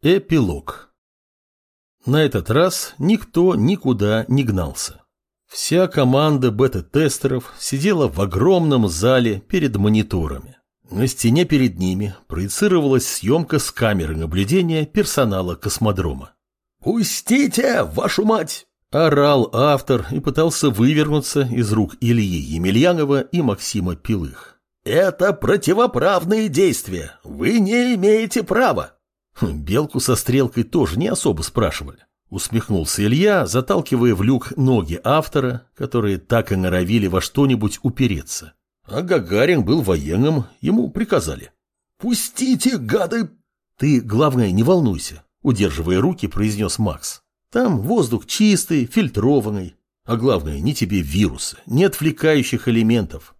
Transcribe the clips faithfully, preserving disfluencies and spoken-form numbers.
Эпилог. На этот раз никто никуда не гнался. Вся команда бета-тестеров сидела в огромном зале перед мониторами. На стене перед ними проецировалась съемка с камеры наблюдения персонала космодрома. «Пустите, вашу мать!» – орал автор и пытался вывернуться из рук Ильи Емельянова и Максима Пилых. «Это противоправные действия. Вы не имеете права». Белку со стрелкой тоже не особо спрашивали. Усмехнулся Илья, заталкивая в люк ноги автора, которые так и норовили во что-нибудь упереться. А Гагарин был военным, ему приказали. «Пустите, гады!» «Ты, главное, не волнуйся», — удерживая руки, произнес Макс. «Там воздух чистый, фильтрованный. А главное, ни тебе вируса, ни отвлекающих элементов.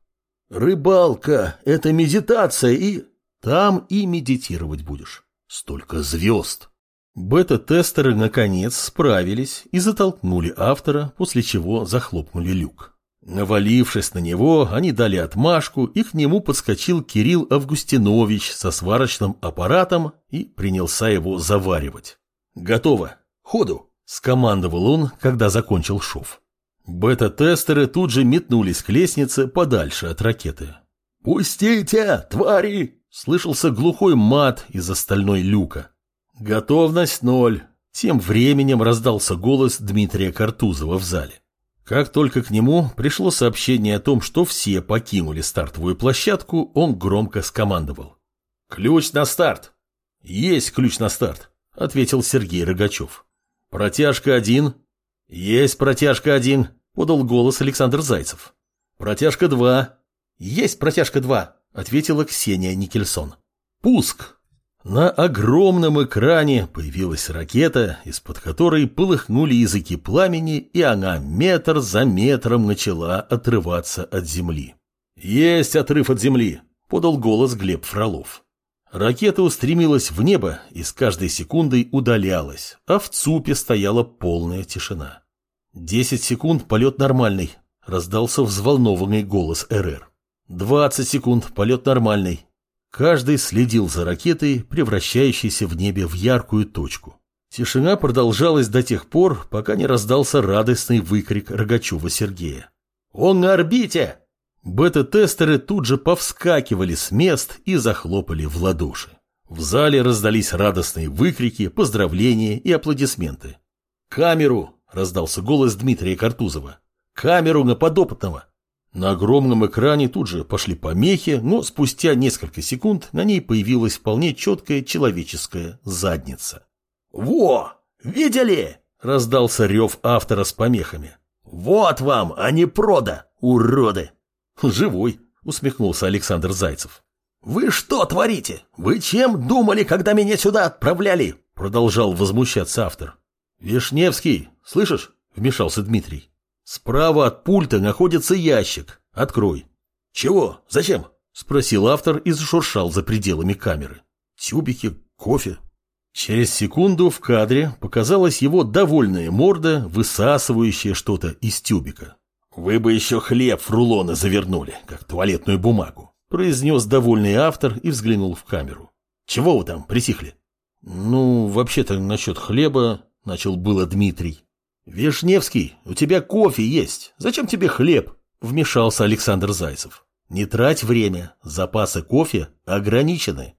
Рыбалка — это медитация и...» «Там и медитировать будешь. Столько звезд». Бета-тестеры наконец справились и затолкнули автора, после чего захлопнули люк. Навалившись на него, они дали отмашку, и к нему подскочил Кирилл Августинович со сварочным аппаратом и принялся его заваривать. «Готово! Ходу!» – скомандовал он, когда закончил шов. Бета-тестеры тут же метнулись к лестнице подальше от ракеты. «Пустите, твари!» – слышался глухой мат из стальной люка. «Готовность ноль!» Тем временем раздался голос Дмитрия Картузова в зале. Как только к нему пришло сообщение о том, что все покинули стартовую площадку, он громко скомандовал. «Ключ на старт!» «Есть ключ на старт», — ответил Сергей Рогачев. «Протяжка один». «Есть протяжка один», — подал голос Александр Зайцев. «Протяжка два». «Есть протяжка два», — ответила Ксения Никельсон. «Пуск». На огромном экране появилась ракета, из-под которой полыхнули языки пламени, и она метр за метром начала отрываться от земли. «Есть отрыв от земли», — подал голос Глеб Фролов. Ракета устремилась в небо и с каждой секундой удалялась, а в ЦУПе стояла полная тишина. «Десять секунд, полет нормальный», — раздался взволнованный голос эр эр. «Двадцать секунд, полет нормальный». Каждый следил за ракетой, превращающейся в небе в яркую точку. Тишина продолжалась до тех пор, пока не раздался радостный выкрик Рогачева Сергея. «Он на орбите!» Бета-тестеры тут же повскакивали с мест и захлопали в ладоши. В зале раздались радостные выкрики, поздравления и аплодисменты. «Камеру!» – раздался голос Дмитрия Картузова. «Камеру на подопытного!» На огромном экране тут же пошли помехи, но спустя несколько секунд на ней появилась вполне четкая человеческая задница. «Во! Видели?» – раздался рев автора с помехами. «Вот вам, а не прода, уроды!» «Живой!» – усмехнулся Александр Зайцев. «Вы что творите? Вы чем думали, когда меня сюда отправляли?» – продолжал возмущаться автор. «Вишневский, слышишь?» – вмешался Дмитрий. «Справа от пульта находится ящик. Открой». «Чего? Зачем?» – спросил автор и зашуршал за пределами камеры. «Тюбики, кофе». Через секунду в кадре показалась его довольная морда, высасывающая что-то из тюбика. «Вы бы еще хлеб в рулоны завернули, как туалетную бумагу», – произнес довольный автор и взглянул в камеру. «Чего вы там притихли?» «Ну, вообще-то насчет хлеба», – начал было Дмитрий. «Вишневский, у тебя кофе есть. Зачем тебе хлеб?» – вмешался Александр Зайцев. «Не трать время, запасы кофе ограничены».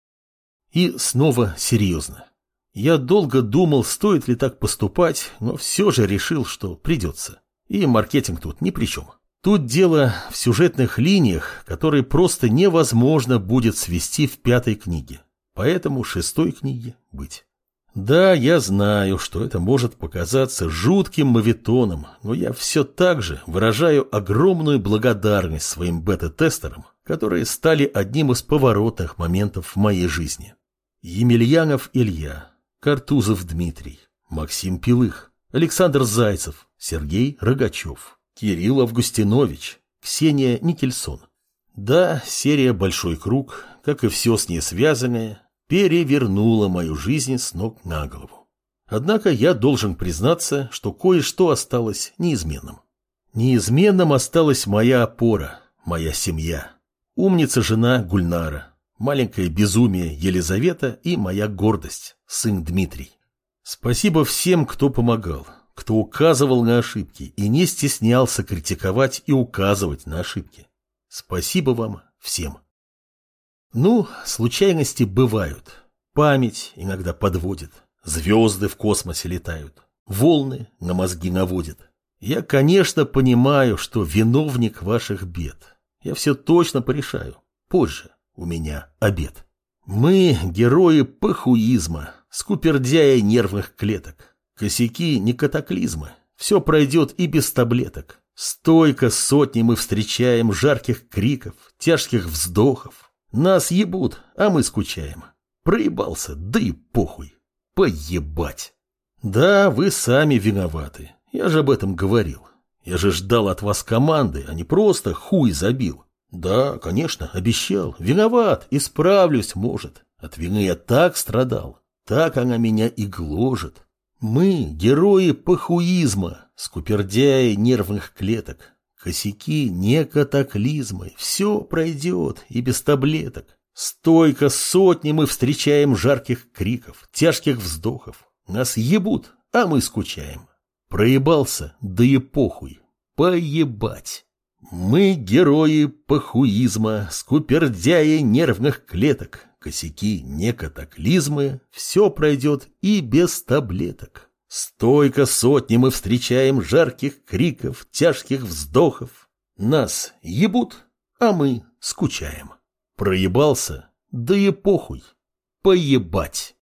И снова серьезно. Я долго думал, стоит ли так поступать, но все же решил, что придется. И маркетинг тут ни при чем. Тут дело в сюжетных линиях, которые просто невозможно будет свести в пятой книге. Поэтому шестой книге быть. Да, я знаю, что это может показаться жутким моветоном, но я все так же выражаю огромную благодарность своим бета-тестерам, которые стали одним из поворотных моментов в моей жизни. Емельянов Илья, Картузов Дмитрий, Максим Пилых, Александр Зайцев, Сергей Рогачев, Кирилл Августинович, Ксения Никельсон. Да, серия «Большой круг», как и все с ней связанное, перевернула мою жизнь с ног на голову. Однако я должен признаться, что кое-что осталось неизменным. Неизменным осталась моя опора, моя семья. Умница жена Гульнара, маленькое безумие Елизавета и моя гордость, сын Дмитрий. Спасибо всем, кто помогал, кто указывал на ошибки и не стеснялся критиковать и указывать на ошибки. Спасибо вам всем. Ну, случайности бывают. Память иногда подводит. Звезды в космосе летают. Волны на мозги наводят. Я, конечно, понимаю, что виновник ваших бед. Я все точно порешаю. Позже у меня обед. Мы герои похуизма, скупердяя нервных клеток. Косяки не катаклизмы. Все пройдет и без таблеток. Стойко сотни мы встречаем жарких криков, тяжких вздохов. Нас ебут, а мы скучаем. Проебался, да и похуй. Поебать. Да, вы сами виноваты. Я же об этом говорил. Я же ждал от вас команды, а не просто хуй забил. Да, конечно, обещал. Виноват, исправлюсь, может. От вины я так страдал. Так она меня и гложет. Мы герои похуизма, скупердяи нервных клеток. Косяки не катаклизмы. Все пройдет и без таблеток. Стойко сотни мы встречаем жарких криков, тяжких вздохов. Нас ебут, а мы скучаем. Проебался, да и похуй. Поебать. Мы герои похуизма, скупердяи нервных клеток. Косяки не катаклизмы, все пройдет и без таблеток. Стойко сотни мы встречаем жарких криков, тяжких вздохов. Нас ебут, а мы скучаем. Проебался, да и похуй. Поебать.